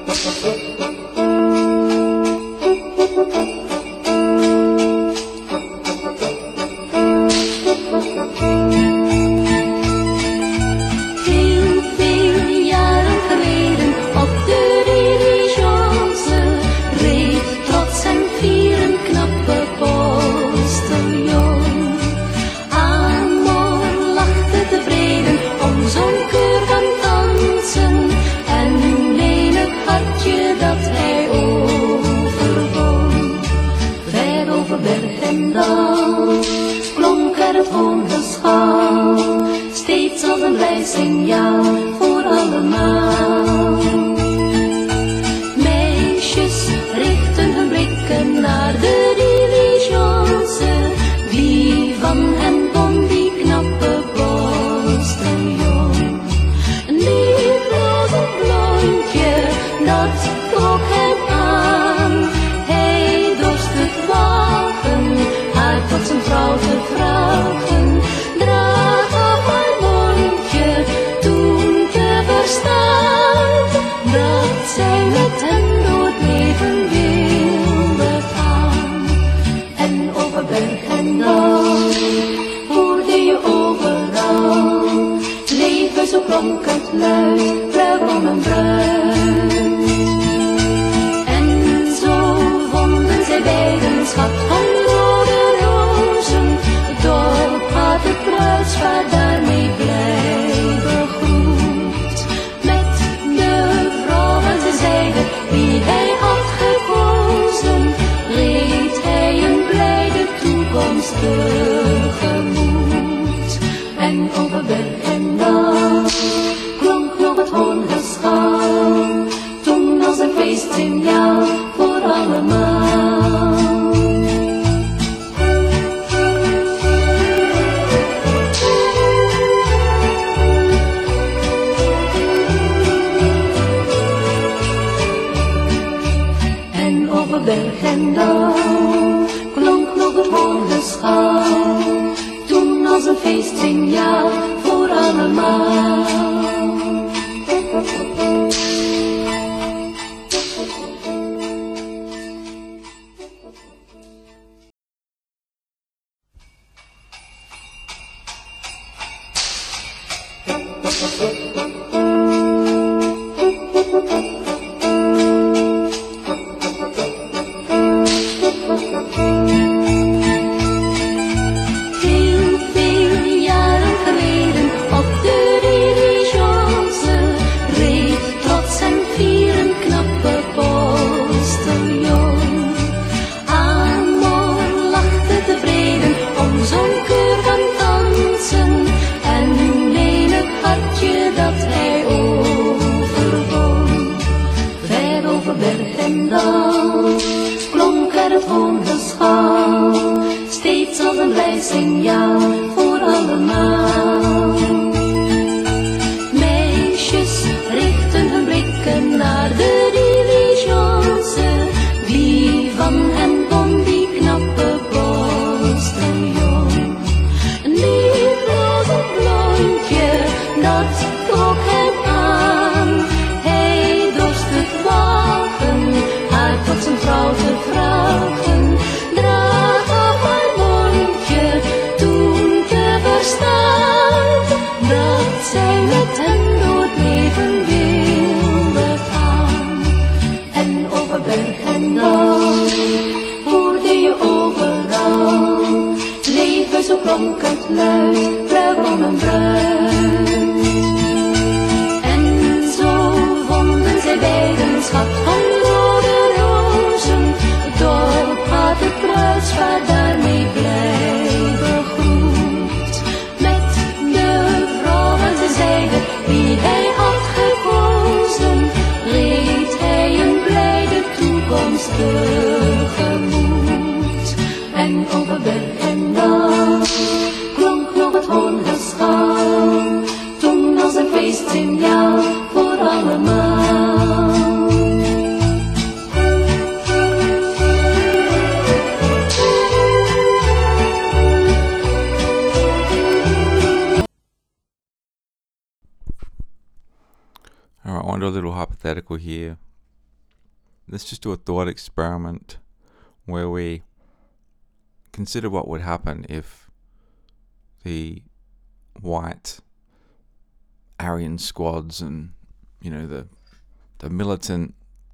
Alright, I want to do a little hypothetical here. let's just do a thought experiment where we consider what would happen if the white Aryan squads and the militant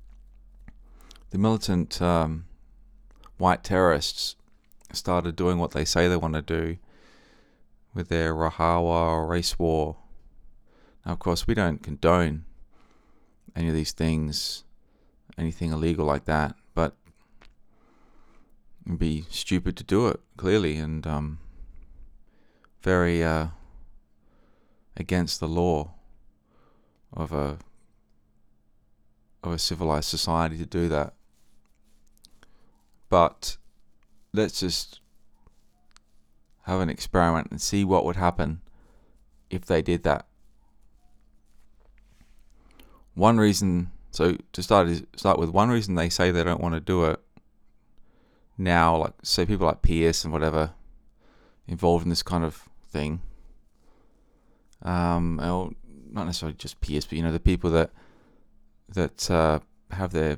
white terrorists started doing what they say they want to do with their Rahawa or race war. Now, of course, we don't condone any of these things, anything illegal like that, but it'd be stupid to do it, clearly, and very against the law of a civilized society to do that. But let's just have an experiment and see what would happen if they did that. One reason, so to start with, one reason they say they don't want to do it now, like say people like Pierce and whatever involved in this kind of thing, or not necessarily just Pierce, but the people that have their,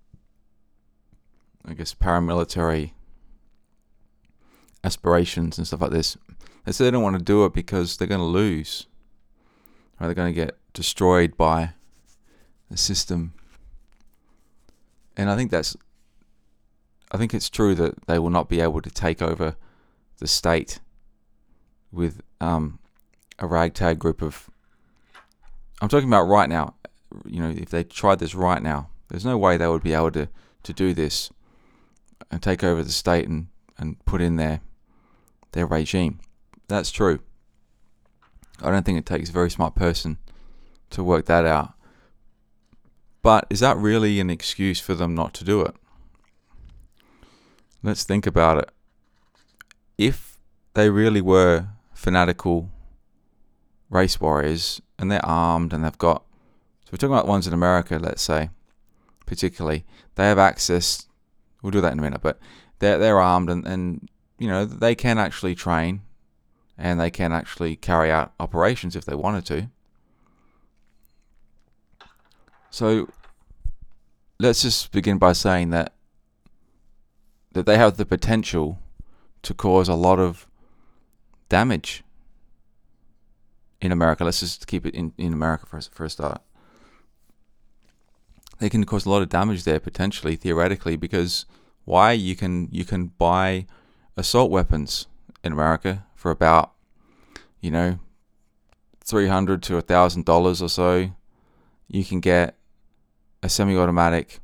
I guess, paramilitary aspirations and stuff like this. They say they don't want to do it because they're going to lose, or they're going to get destroyed by the system. And I think it's true that they will not be able to take over the state with a ragtag group of. I'm talking about right now. If they tried this right now, there's no way they would be able to do this and take over the state and put in their regime. That's true. I don't think it takes a very smart person to work that out. But is that really an excuse for them not to do it? Let's think about it. If they really were fanatical race warriors and they're armed and they've got, so we're talking about ones in America, let's say, particularly, they have access, we'll do that in a minute, but they're armed and they can actually train and they can actually carry out operations if they wanted to. So let's just begin by saying that they have the potential to cause a lot of damage in America. Let's just keep it in America for a start. They can cause a lot of damage there potentially, theoretically, because why? You can buy assault weapons in America for about $300 to $1,000 or so. You can get a semi-automatic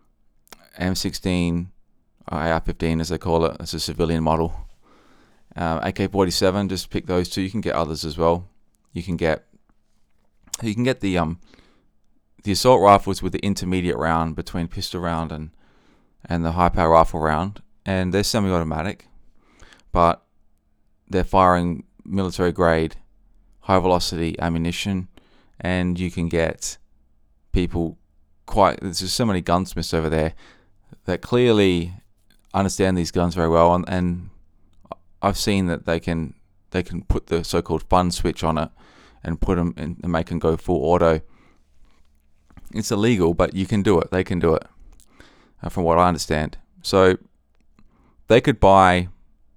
M16, AR-15 as they call it. It's a civilian model. AK-47, just pick those two. You can get others as well. You can get the assault rifles with the intermediate round between pistol round and the high power rifle round, and they're semi-automatic, but they're firing military grade high velocity ammunition, and you can get people there's just so many gunsmiths over there that clearly understand these guns very well, and I've seen that they can put the so-called fun switch on it and put them in and make them go full auto. It's illegal, but you can do it. They can do it, from what I understand. So they could buy,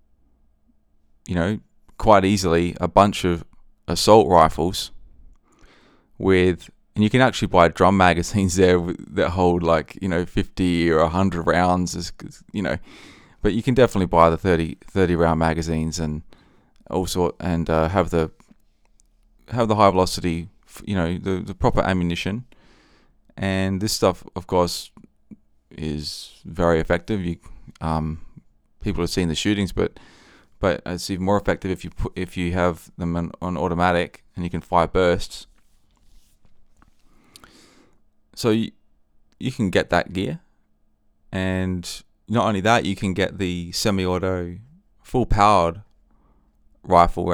quite easily a bunch of assault rifles and you can actually buy drum magazines there that hold 50 or 100 rounds, but you can definitely buy the 30 round magazines and also have the high velocity, the proper ammunition. And this stuff, of course, is very effective. People have seen the shootings, but it's even more effective if you have them on automatic and you can fire bursts. So you can get that gear, and not only that, you can get the semi-auto, full-powered rifle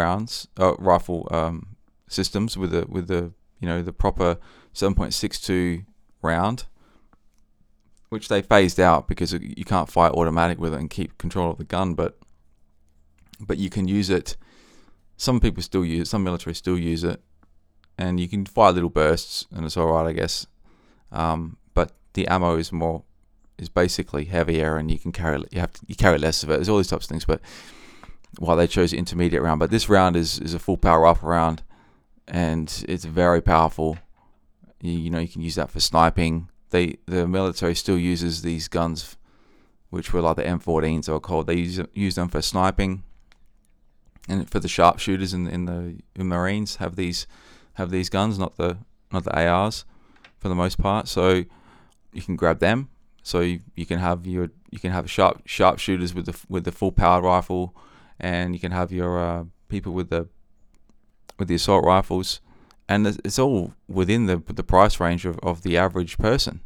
systems with the proper 7.62 round, which they phased out because you can't fire automatic with it and keep control of the gun, but you can use it. Some people still use it, some military still use it, and you can fire little bursts, and it's alright, I guess. But the ammo is more is basically heavier, and you carry less of it. There's all these types of things, but why they chose the intermediate round. But this round is a full power rifle round, and it's very powerful. You can use that for sniping. The military still uses these guns, which were like the M14s they were called. They use them for sniping, and for the sharpshooters in the Marines have these guns, not the ARs for the most part. So you can grab them. So you can have sharpshooters with the full powered rifle, and you can have your people with the assault rifles, and it's all within the price range of the average person.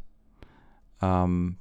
You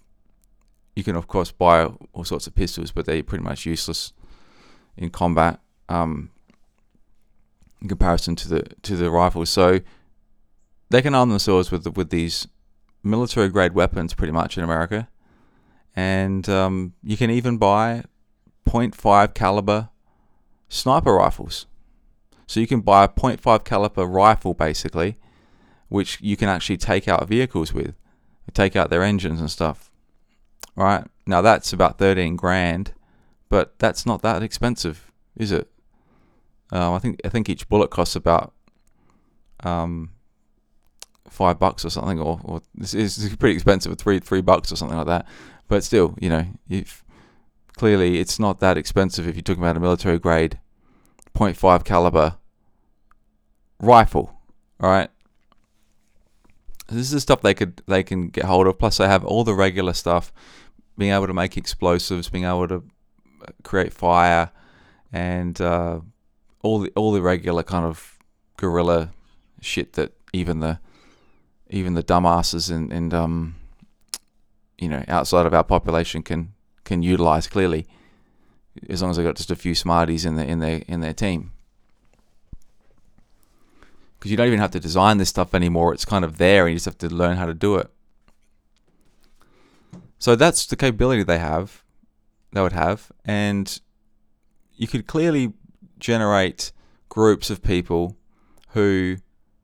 can of course buy all sorts of pistols, but they're pretty much useless in combat in comparison to the rifles. So they can arm themselves with these military grade weapons pretty much in America, and you can even buy .5 caliber sniper rifles. So you can buy a .5 caliber rifle basically, which you can actually take out vehicles with, take out their engines and stuff. Right now that's about 13 grand, but that's not that expensive, is it? I think each bullet costs about $5 or something, or this is pretty expensive, $3 or something like that. But still, clearly it's not that expensive if you're talking about a military grade .5 caliber rifle, right? This is the stuff they can get hold of. Plus, they have all the regular stuff, being able to make explosives, being able to create fire, and all the regular kind of guerrilla shit that even the dumbasses and outside of our population can utilize, clearly, as long as they've got just a few smarties in their team. Because you don't even have to design this stuff anymore. It's kind of there, and you just have to learn how to do it. So that's the capability they would have, and you could clearly generate groups of people who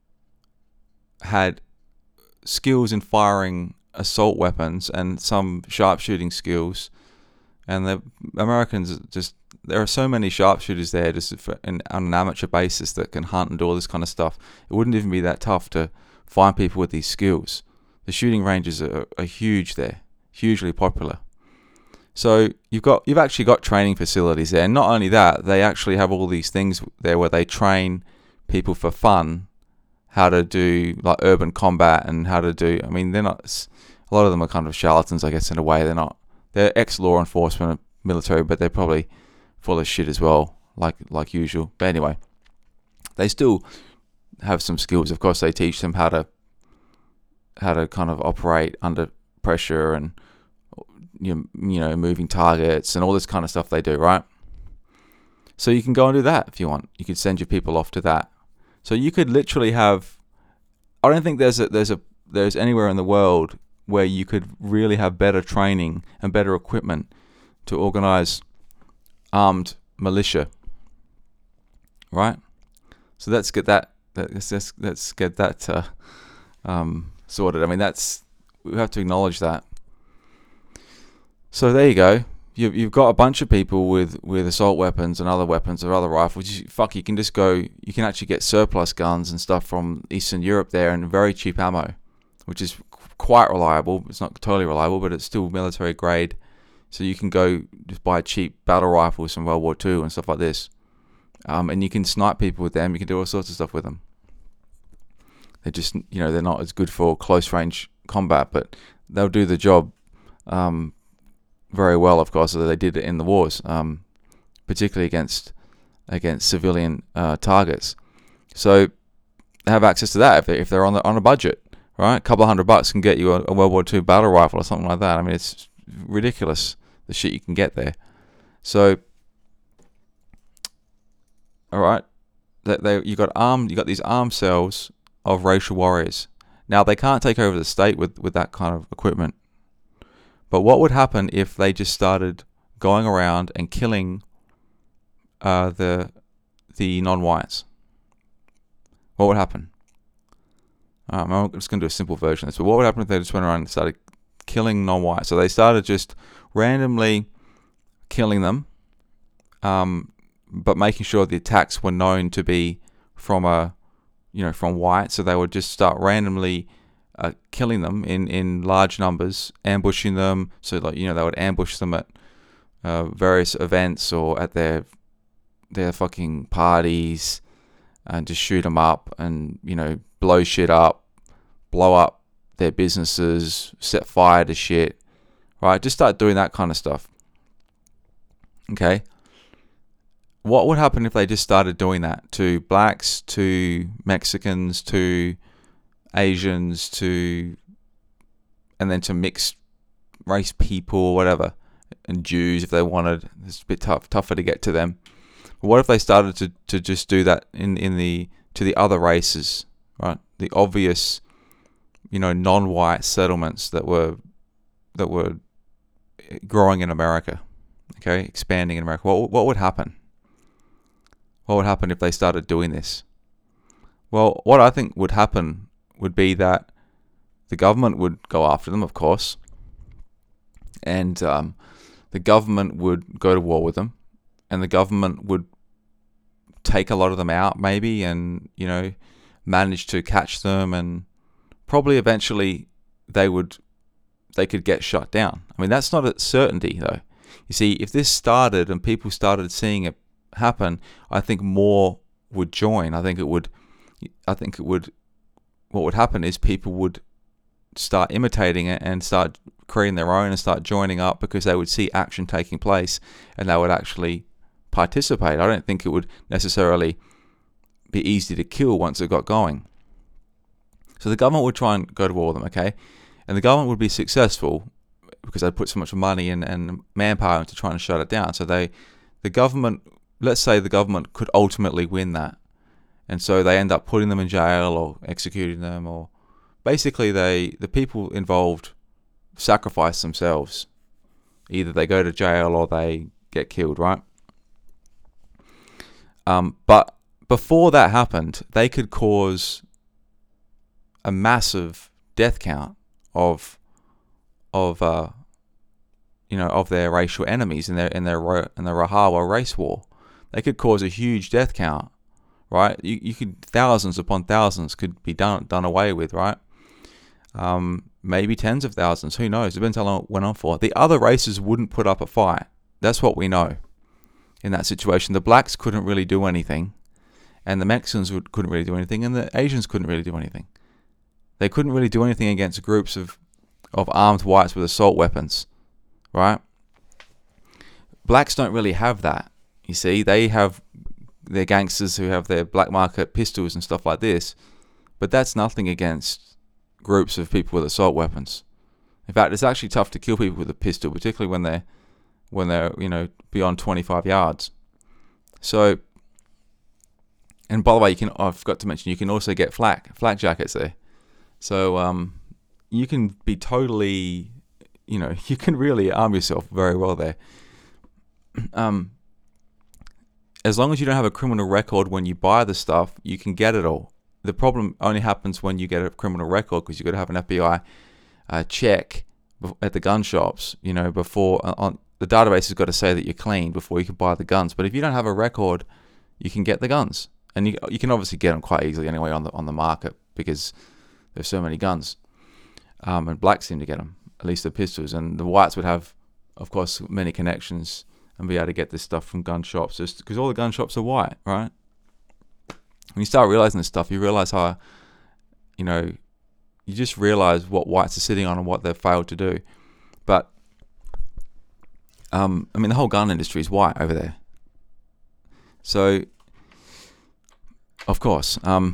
had skills in firing assault weapons and some sharpshooting skills. And the Americans there are so many sharpshooters there just on an amateur basis that can hunt and do all this kind of stuff. It wouldn't even be that tough to find people with these skills. The shooting ranges are huge there, hugely popular. So you've actually got training facilities there. And not only that, they actually have all these things there where they train people for fun how to do like urban combat and how to do. I mean, they're not. A lot of them are kind of charlatans, I guess, in a way. They're ex-law enforcement, military, but they're probably full of shit as well, like usual. But anyway, they still have some skills. Of course, they teach them how to kind of operate under pressure and moving targets and all this kind of stuff they do, right? So you can go and do that if you want. You could send your people off to that. So you could literally have. I don't think there's anywhere in the world where you could really have better training and better equipment to organize armed militia, right? So let's get that. Let's get that sorted. I mean, we have to acknowledge that. So there you go. You've got a bunch of people with assault weapons and other weapons or other rifles. You can just go. You can actually get surplus guns and stuff from Eastern Europe there, and very cheap ammo, which is quite reliable. It's not totally reliable, but it's still military grade. So you can go just buy cheap battle rifles from World War II and stuff like this, and you can snipe people with them. You can do all sorts of stuff with them. They're just they're not as good for close range combat, but they'll do the job very well, of course, as they did it in the wars, particularly against civilian targets. So they have access to that if they're on a budget, right? A couple of $100 can get you a World War II battle rifle or something like that. I mean, it's ridiculous the shit you can get there. So, all right, you got these armed cells of racial warriors. Now they can't take over the state with that kind of equipment. But what would happen if they just started going around and killing the non-whites? What would happen? I'm just going to do a simple version of this. But what would happen if they just went around and started killing non-whites. So they started just randomly killing them, but making sure the attacks were known to be from white. So they would just start randomly killing them in large numbers, ambushing them. So they would ambush them at various events or at their fucking parties, and just shoot them up and blow shit up, blow up their businesses, set fire to shit, right? Just start doing that kind of stuff. Okay. What would happen if they just started doing that to blacks, to Mexicans, to Asians, and then to mixed race people, whatever, and Jews if they wanted? It's a bit tougher to get to them. But what if they started to just do that to the other races, right? The obvious, non-white settlements that were growing in America, okay, expanding in America. What would happen? What would happen if they started doing this? Well, what I think would happen would be that the government would go after them, of course, and the government would go to war with them, and the government would take a lot of them out, maybe, and manage to catch them, and probably eventually they could get shut down. I mean, that's not a certainty, though. You see, if this started and people started seeing it happen, I think more would join. I think it would. What would happen is people would start imitating it and start creating their own and start joining up, because they would see action taking place and they would actually participate. I don't think it would necessarily be easy to kill once it got going. So the government would try and go to war with them, okay? And the government would be successful because they put so much money and manpower into trying to shut it down. So let's say the government could ultimately win that. And so they end up putting them in jail or executing them, or basically the people involved sacrifice themselves. Either they go to jail or they get killed, right? But before that happened, they could cause a massive death count of their racial enemies in their Rahawa race war. They could cause a huge death count, right? You could, thousands upon thousands could be done away with, right? Maybe tens of thousands, who knows? Depends how long it went on for. The other races wouldn't put up a fight. That's what we know. In that situation, the blacks couldn't really do anything, and the Mexicans couldn't really do anything, and the Asians couldn't really do anything. They couldn't really do anything against groups of armed whites with assault weapons, right? Blacks don't really have that. You see, they have their gangsters who have their black market pistols and stuff like this, but that's nothing against groups of people with assault weapons. In fact, it's actually tough to kill people with a pistol, particularly when they're beyond 25 yards. So, and by the way, I forgot to mention, you can also get flak jackets there. So you can be totally, you can really arm yourself very well there. As long as you don't have a criminal record when you buy the stuff, you can get it all. The problem only happens when you get a criminal record, because you've got to have an FBI check at the gun shops, before the database has got to say that you're clean before you can buy the guns. But if you don't have a record, you can get the guns, and you can obviously get them quite easily anyway on the market, because there's so many guns. And blacks seem to get them, at least the pistols, and the whites would have, of course, many connections and be able to get this stuff from gun shops, just because all the gun shops are white, right? When you start realizing this stuff, you realize how, you just realize what whites are sitting on and what they've failed to do. But the whole gun industry is white over there. So, of course,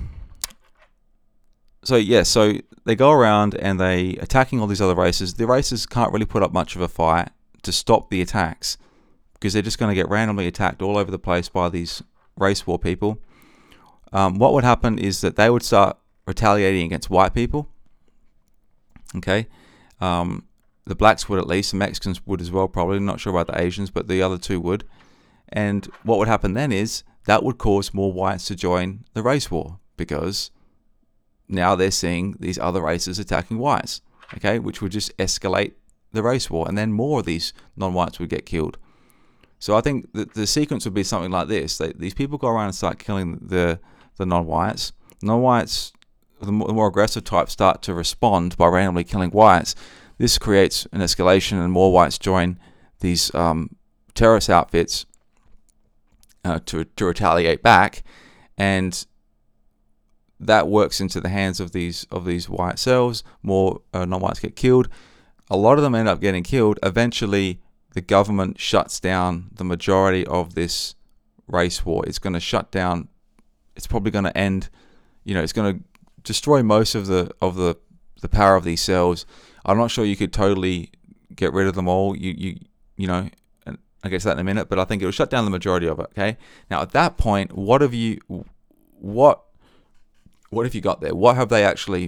so they go around and they attacking all these other races. The races can't really put up much of a fight to stop the attacks, because they're just going to get randomly attacked all over the place by these race war people. What would happen is that they would start retaliating against white people. Okay, the blacks would, at least. The Mexicans would as well, probably. Not sure about the Asians, but the other two would. And what would happen then is that would cause more whites to join the race war, because now they're seeing these other races attacking whites, okay, which would just escalate the race war, and then more of these non-whites would get killed. So I think that the sequence would be something like this. These people go around and start killing the non-whites. Non-whites, the more aggressive types, start to respond by randomly killing whites. This creates an escalation, and more whites join these terrorist outfits to retaliate back, and that works into the hands of these white cells. More non-whites get killed. A lot of them end up getting killed. Eventually, the government shuts down the majority of this race war. It's going to shut down. It's probably going to end. It's going to destroy most of the power of these cells. I'm not sure you could totally get rid of them all. And I guess that in a minute. But I think it will shut down the majority of it. Okay. Now at that point, what have you got there? What have they actually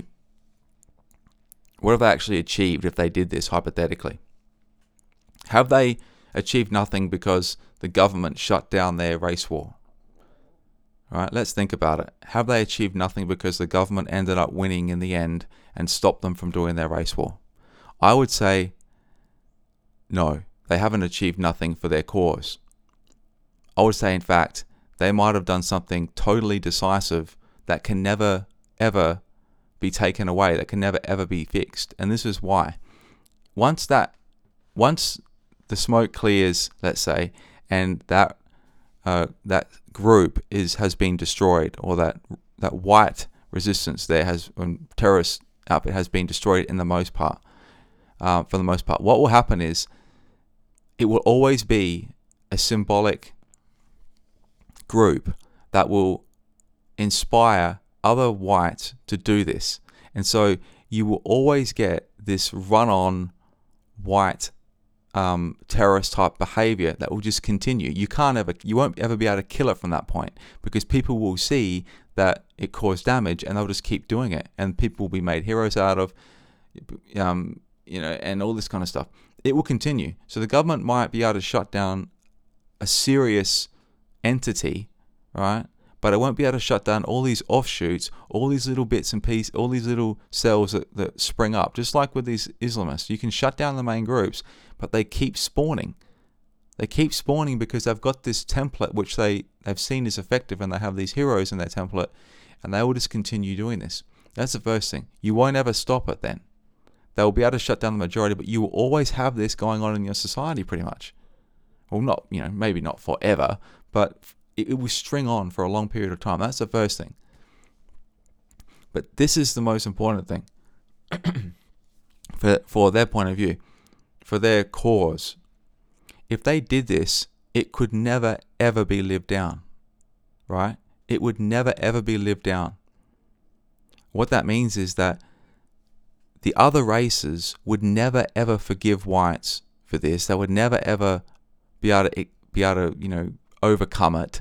achieved if they did this hypothetically? Have they achieved nothing because the government shut down their race war? All right, let's think about it. Have they achieved nothing because the government ended up winning in the end and stopped them from doing their race war? I would say no, they haven't achieved nothing for their cause. I would say, in fact, they might have done something totally decisive that can never, ever be taken away, that can never, ever be fixed. And this is why. Once the smoke clears, let's say, and that group has been destroyed, or that white resistance terrorist outfit has been destroyed for the most part, what will happen is it will always be a symbolic group that will inspire other whites to do this. And so you will always get this run-on white terrorist type behavior that will just continue. You won't ever be able to kill it from that point, because people will see that it caused damage and they'll just keep doing it, and people will be made heroes out of, and all this kind of stuff. It will continue. So the government might be able to shut down a serious entity, right? But it won't be able to shut down all these offshoots, all these little bits and pieces, all these little cells that spring up. Just like with these Islamists, you can shut down the main groups, but they keep spawning. They keep spawning because they've got this template which they've seen is effective, and they have these heroes in their template, and they will just continue doing this. That's the first thing. You won't ever stop it then. They will be able to shut down the majority, but you will always have this going on in your society pretty much. Well, not, maybe not forever, but it will string on for a long period of time. That's the first thing. But this is the most important thing for their point of view, for their cause. If they did this, it could never, ever be lived down, right? It would never, ever be lived down. What that means is that the other races would never, ever forgive whites for this. They would never, ever be able to overcome it.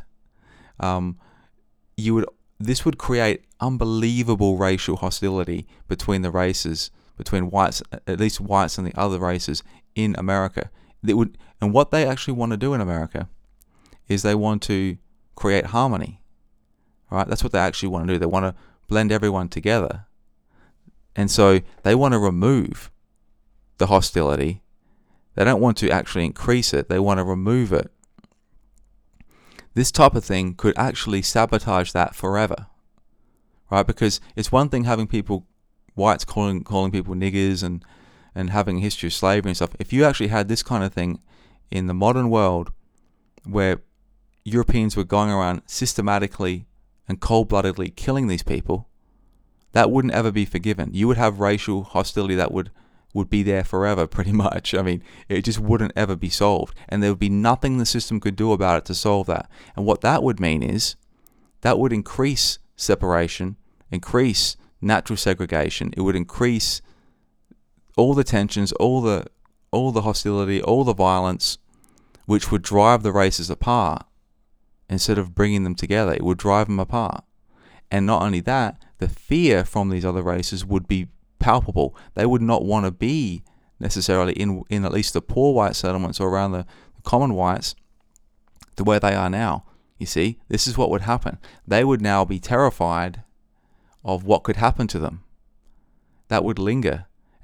This would create unbelievable racial hostility between the races, between whites, at least whites, and the other races in America. And what they actually want to do in America is they want to create harmony, right? That's what they actually want to do. They want to blend everyone together. And so they want to remove the hostility. They don't want to actually increase it. They want to remove it. This type of thing could actually sabotage that forever, right? Because it's one thing having whites calling people niggers and having a history of slavery and stuff. If you actually had this kind of thing in the modern world, where Europeans were going around systematically and cold-bloodedly killing these people, that wouldn't ever be forgiven. You would have racial hostility that would be there forever, pretty much. I mean, it just wouldn't ever be solved. And there would be nothing the system could do about it to solve that. And what that would mean is that would increase separation, increase natural segregation. It would increase all the tensions, all the hostility, all the violence, which would drive the races apart instead of bringing them together. It would drive them apart. And not only that, the fear from these other races would be palpable. They would not want to be necessarily in at least the poor white settlements or around the common whites the way they are now. You see, this is what would happen. They would now be terrified of what could happen to them. That would linger.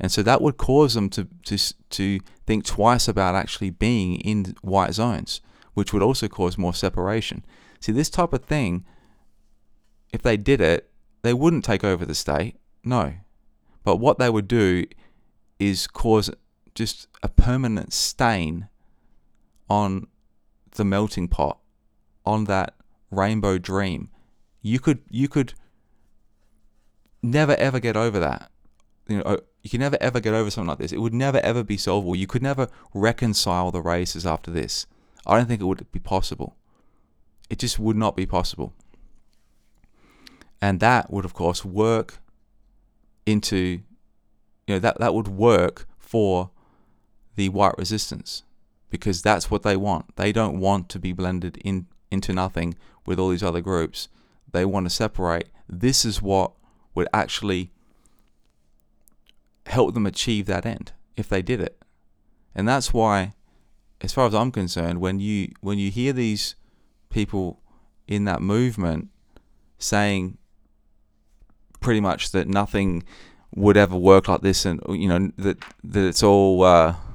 And so that would cause them to think twice about actually being in white zones, which would also cause more separation. See, this type of thing, if they did it, they wouldn't take over the state, no. But what they would do is cause just a permanent stain on the melting pot, on that rainbow dream. You could never ever get over that. You can never ever get over something like this. It would never ever be solvable. You could never reconcile the races after this. I don't think it would be possible. It just would not be possible. And that would, of course, work into, that would work for the white resistance, because that's what they want. They don't want to be blended into nothing with all these other groups. They want to separate. This is what would actually help them achieve that end if they did it. And that's why, as far as I'm concerned, when you hear these people in that movement saying pretty much that nothing would ever work like this, and that it's all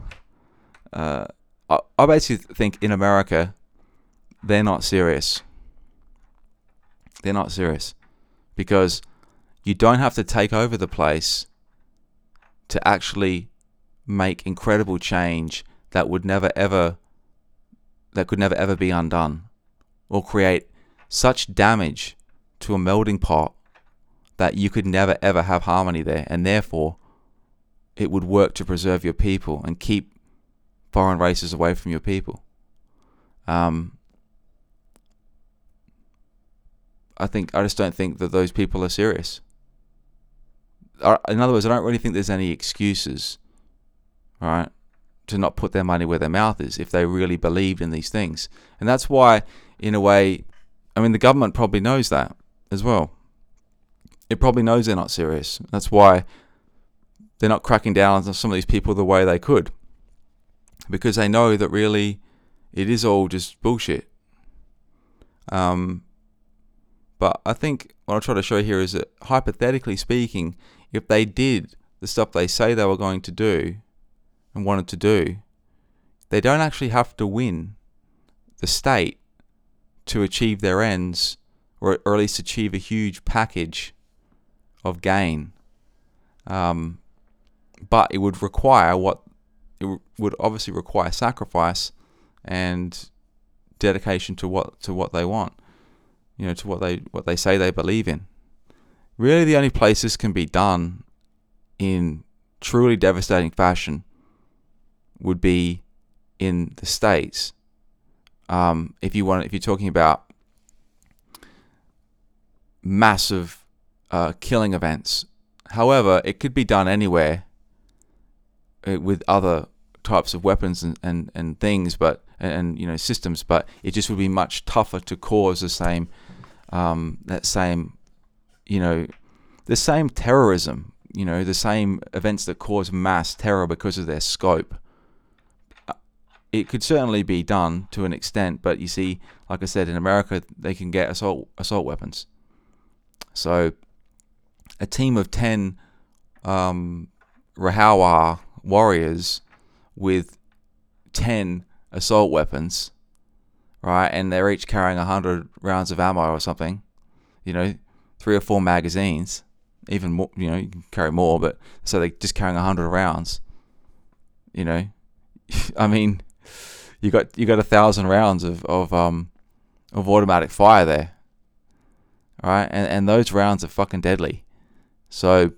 I basically think in America they're not serious. They're not serious, because you don't have to take over the place to actually make incredible change that could never ever be undone, or create such damage to a melting pot that you could never ever have harmony there, and therefore it would work to preserve your people and keep foreign races away from your people. I just don't think that those people are serious. In other words, I don't really think there's any excuses, right, to not put their money where their mouth is if they really believed in these things. And that's why, in a way, the government probably knows that as well. It probably knows they're not serious. That's why they're not cracking down on some of these people the way they could, because they know that really it is all just bullshit. But I think what I'll try to show here is that, hypothetically speaking, if they did the stuff they say they were going to do and wanted to do, they don't actually have to win the state to achieve their ends, or at least achieve a huge package of gain. But it would obviously require sacrifice and dedication to what they want, to what they say they believe in. Really, the only place this can be done in truly devastating fashion would be in the States. If you're talking about massive killing events. However, it could be done anywhere with other types of weapons and things, and systems, but it just would be much tougher to cause the same terrorism, the same events that cause mass terror because of their scope. It could certainly be done to an extent, but you see, like I said, in America they can get assault weapons. So a team of 10 Rahawa warriors with 10 assault weapons, right, and they're each carrying 100 rounds of ammo or something, 3 or 4 magazines, even more, you can carry more, but so they're just carrying 100 rounds. You got 1,000 rounds of automatic fire there, right, and those rounds are fucking deadly. So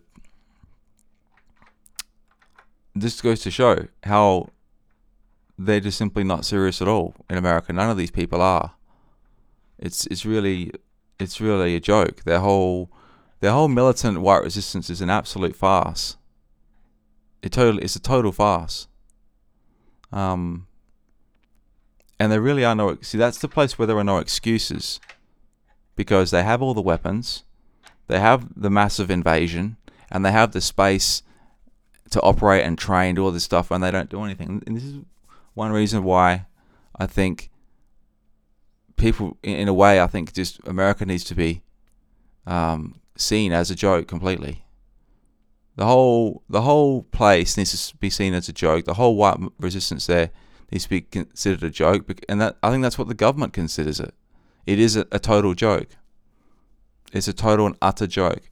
this goes to show how they're just simply not serious at all in America. None of these people are. It's really a joke. Their whole militant white resistance is an absolute farce. It's a total farce. And there really are that's the place where there are no excuses, because they have all the weapons, they have the massive invasion, and they have the space to operate and train, do all this stuff, and they don't do anything. And this is one reason why I think people, in a way, I think just America needs to be seen as a joke completely. the whole place needs to be seen as a joke. The whole white resistance there needs to be considered a joke, and that I think that's what the government considers it. It is a total joke. It's a total and utter joke.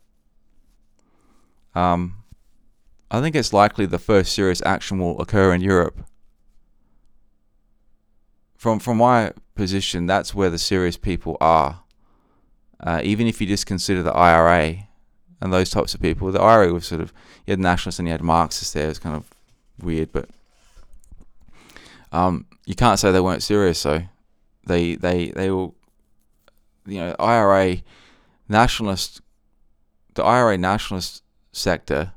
I think it's likely the first serious action will occur in Europe. From my position, that's where the serious people are. Even if you just consider the IRA and those types of people, the IRA was sort of, you had nationalists and you had Marxists there. It's kind of weird, but you can't say they weren't serious. So they were, IRA nationalist, the IRA nationalist sector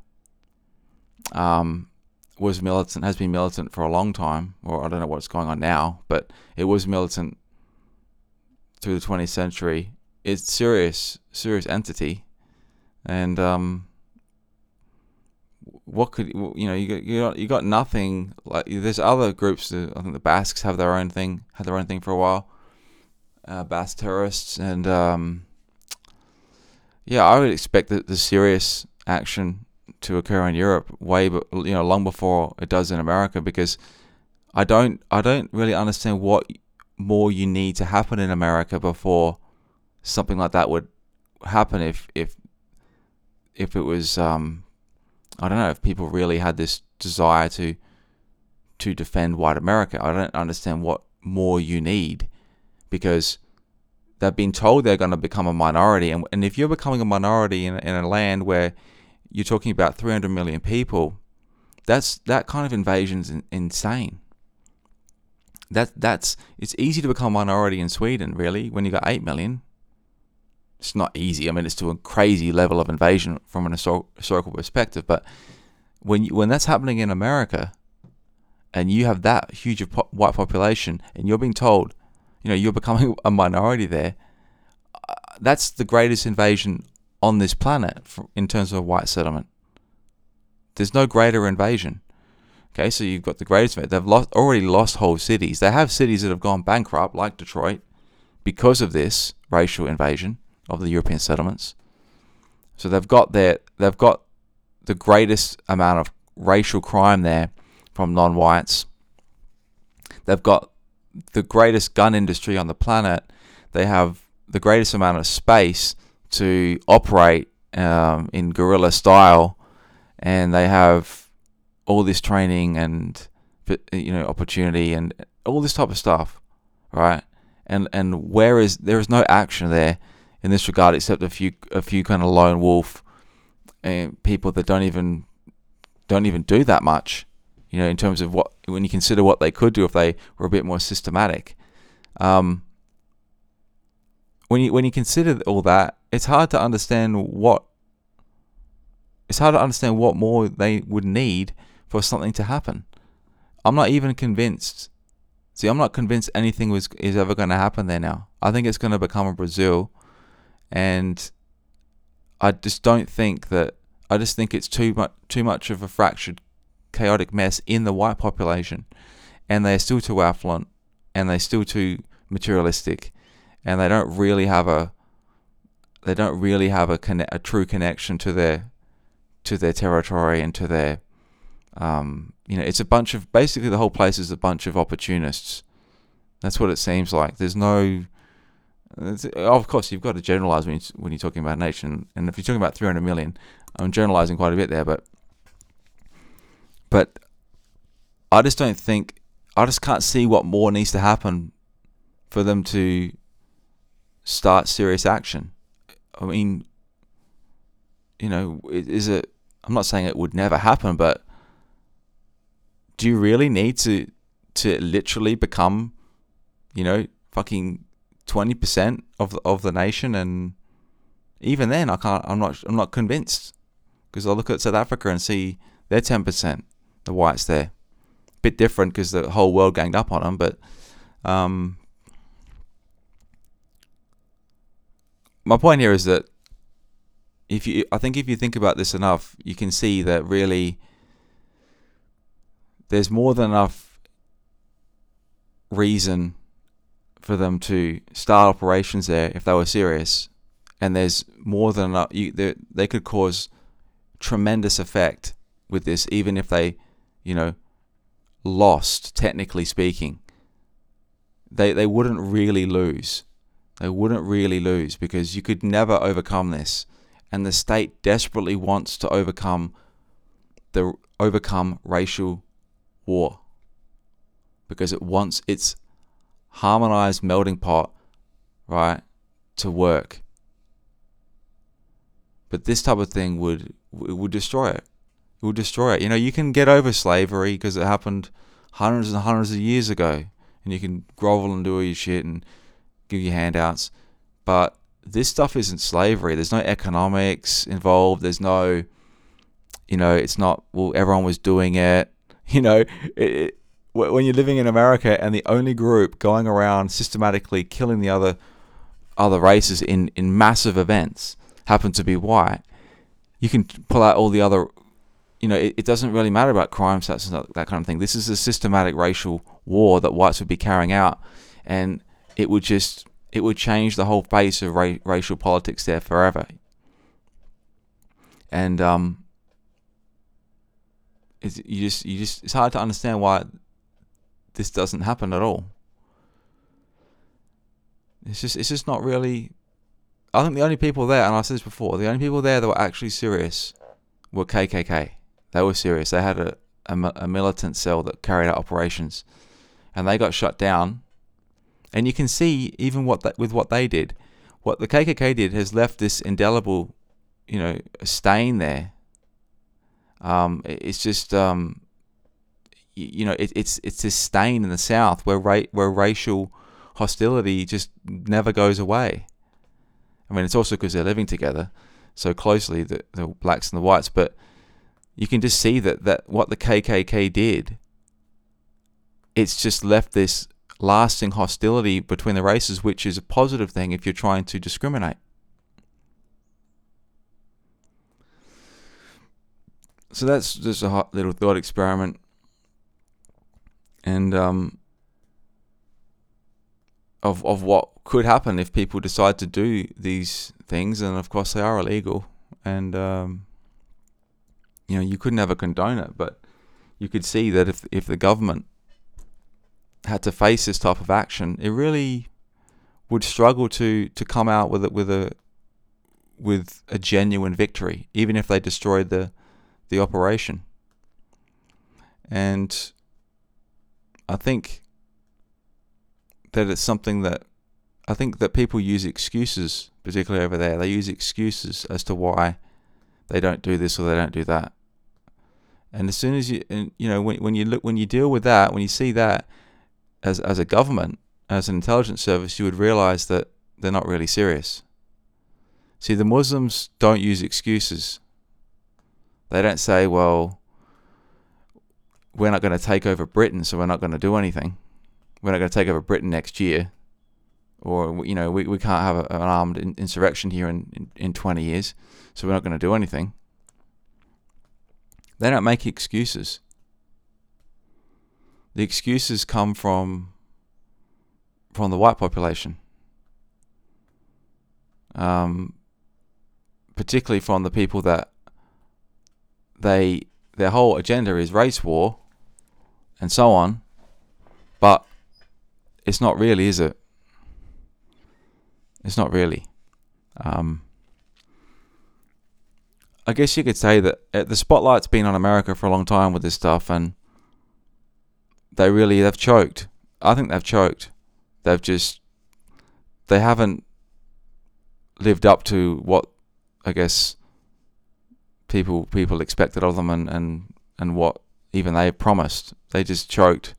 was militant, has been militant for a long time, or I don't know what's going on now, but it was militant through the 20th century. It's serious entity, and what could you got nothing. Like, there's other groups. I think the Basques have their own thing, had their own thing for a while. Basque terrorists, and I would expect that the serious action to occur in Europe long before it does in America, because I don't really understand what more you need to happen in America before something like that would happen. If it was I don't know, if people really had this desire to defend white America, I don't understand what more you need, because they've been told they're going to become a minority, and if you're becoming a minority in a land where you're talking about 300 million people, that kind of invasion's insane. It's easy to become a minority in Sweden, really, when you got 8 million. It's not easy. I mean, it's to a crazy level of invasion from an historical perspective. But when that's happening in America, and you have that huge white population, and you're being told, you're becoming a minority there, that's the greatest invasion on this planet in terms of white settlement. There's no greater invasion. Okay, so you've got the greatest. They've already lost whole cities. They have cities that have gone bankrupt, like Detroit, because of this racial invasion of the European settlements. So they've got the greatest amount of racial crime there from non-whites. They've got the greatest gun industry on the planet. They have the greatest amount of space to operate in guerrilla style, and they have all this training and opportunity and all this type of stuff, right? And there is no action there in this regard, except a few kind of lone wolf and people that don't even do that much, in terms of when you consider what they could do if they were a bit more systematic. When you consider all that, it's hard to understand what more they would need for something to happen. I'm not even convinced. See, I'm not convinced anything is ever going to happen there now. I think it's going to become a Brazil, and I just don't think that. I just think it's too much of a fractured, chaotic mess in the white population, and they're still too affluent, and they're still too materialistic, and they don't really have a true connection to their territory and to their it's a bunch of, basically the whole place is a bunch of opportunists. That's what it seems like. There's no, of course you've got to generalize when you're talking about a nation, and if you're talking about 300 million, I'm generalizing quite a bit there, but I just can't see what more needs to happen for them to start serious action. I mean, is it, I'm not saying it would never happen, but do you really need to literally become, fucking 20% of the nation? And even then, I'm not convinced, because I look at South Africa and see they're 10%, the whites there. Bit different because the whole world ganged up on them, but my point here is that if you think about this enough, you can see that really there's more than enough reason for them to start operations there if they were serious, and there's more than enough. They could cause tremendous effect with this, even if they, lost, technically speaking. They wouldn't really lose. They wouldn't really lose because you could never overcome this. And the state desperately wants to overcome racial war because it wants its harmonized melting pot, right, to work. But this type of thing would destroy it. It would destroy it. You can get over slavery because it happened hundreds and hundreds of years ago, and you can grovel and do all your shit and give you handouts. But this stuff isn't slavery. There's no economics involved. There's no, it's not, well, everyone was doing it. When you're living in America and the only group going around systematically killing the other races in massive events happen to be white, you can pull out all the other, it doesn't really matter about crime stats and that kind of thing. This is a systematic racial war that whites would be carrying out, and it would change the whole face of racial politics there forever. And it's hard to understand why this doesn't happen at all. It's just not really. I think the only people there, and I said this before, the only people there that were actually serious were KKK. They were serious. They had a militant cell that carried out operations, and they got shut down. And you can see even with what they did, what the KKK did has left this indelible, stain there. It's just, it's this stain in the South where racial hostility just never goes away. I mean, it's also because they're living together so closely, the blacks and the whites. But you can just see that what the KKK did, it's just left this lasting hostility between the races, which is a positive thing if you're trying to discriminate. So that's just a hot little thought experiment. And of what could happen if people decide to do these things, and of course they are illegal, and you could never condone it, but you could see that if the government had to face this type of action, it really would struggle to come out with a genuine victory, even if they destroyed the operation. And I think that it's something that people use excuses, particularly over there. They use excuses as to why they don't do this or they don't do that. And as soon as when you deal with that, when you see that as a government, as an intelligence service, you would realize that they're not really serious. See, the Muslims don't use excuses. They don't say, well, we're not going to take over Britain, so we're not going to do anything. We're not going to take over Britain next year. Or, we can't have an armed insurrection here in 20 years, so we're not going to do anything. They don't make excuses. The excuses come from the white population. Particularly from the people that their whole agenda is race war and so on, but it's not really, is it? It's not really. I guess you could say that the spotlight's been on America for a long time with this stuff, and they've choked. I think they've choked. They haven't lived up to what I guess people expected of them, and what even they promised. They just choked.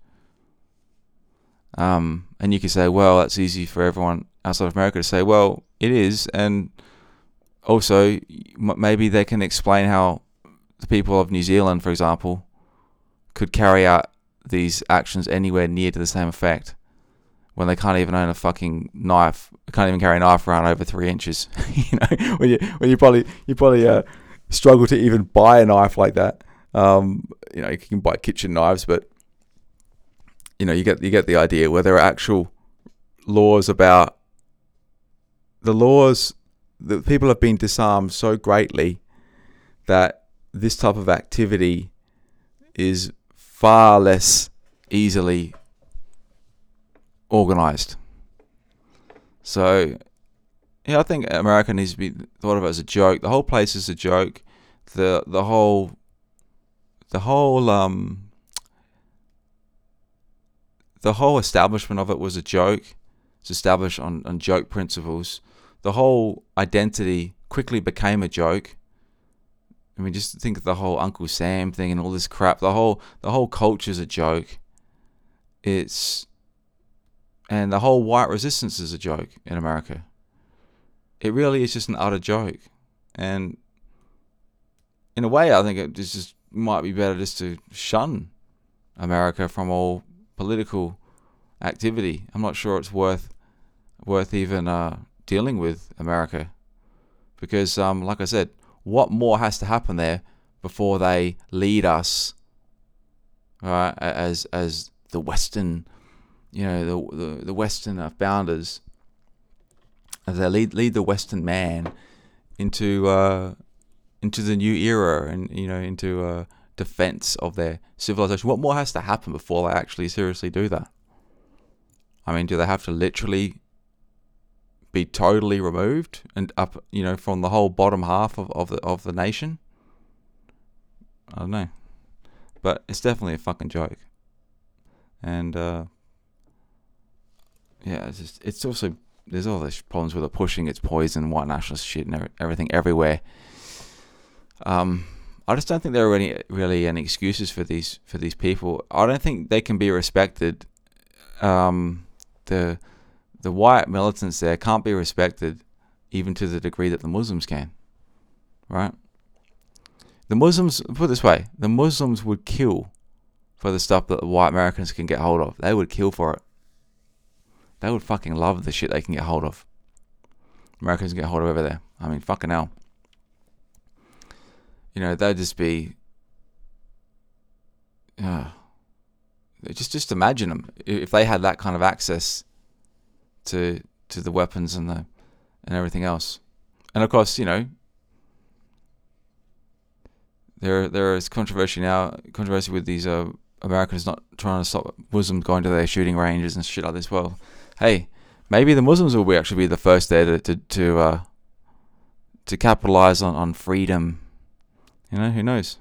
And you could say, well, that's easy for everyone outside of America to say. Well, it is, and also maybe they can explain how the people of New Zealand, for example, could carry out these actions anywhere near to the same effect when they can't even own a fucking knife. They can't even carry a knife around over 3 inches. When you probably struggle to even buy a knife like that. You can buy kitchen knives, but you get the idea. Where there are actual laws about the laws, the people have been disarmed so greatly that this type of activity is far less easily organized. So, yeah, I think America needs to be thought of as a joke. The whole place is a joke. The whole establishment of it was a joke. It's established on joke principles. The whole identity quickly became a joke. I mean, just think of the whole Uncle Sam thing and all this crap. The whole culture's a joke. And the whole white resistance is a joke in America. It really is just an utter joke. And in a way, I think it just might be better just to shun America from all political activity. I'm not sure it's worth even dealing with America, because like I said, what more has to happen there before they lead us, right, as the Western, the Western founders, as they lead the Western man into the new era, and into defense of their civilization. What more has to happen before they actually seriously do that? I mean, do they have to literally be totally removed and up, from the whole bottom half of the nation? I don't know, but it's definitely a fucking joke. And it's also, there's all these problems with it pushing its poison, white nationalist shit, and everything everywhere. I just don't think there are really any excuses for these people. I don't think they can be respected. The white militants there can't be respected, even to the degree that the Muslims can. Right? The Muslims, put it this way, the Muslims would kill for the stuff that the white Americans can get hold of. They would kill for it. They would fucking love the shit they can get hold of. Americans can get hold of over there. I mean, fucking hell. They'd just be... Just imagine them if they had that kind of access to the weapons and everything else. And of course, there is controversy with these Americans not trying to stop Muslims going to their shooting ranges and shit like this. Well, hey, maybe the Muslims will actually be the first there to capitalize on freedom. Who knows?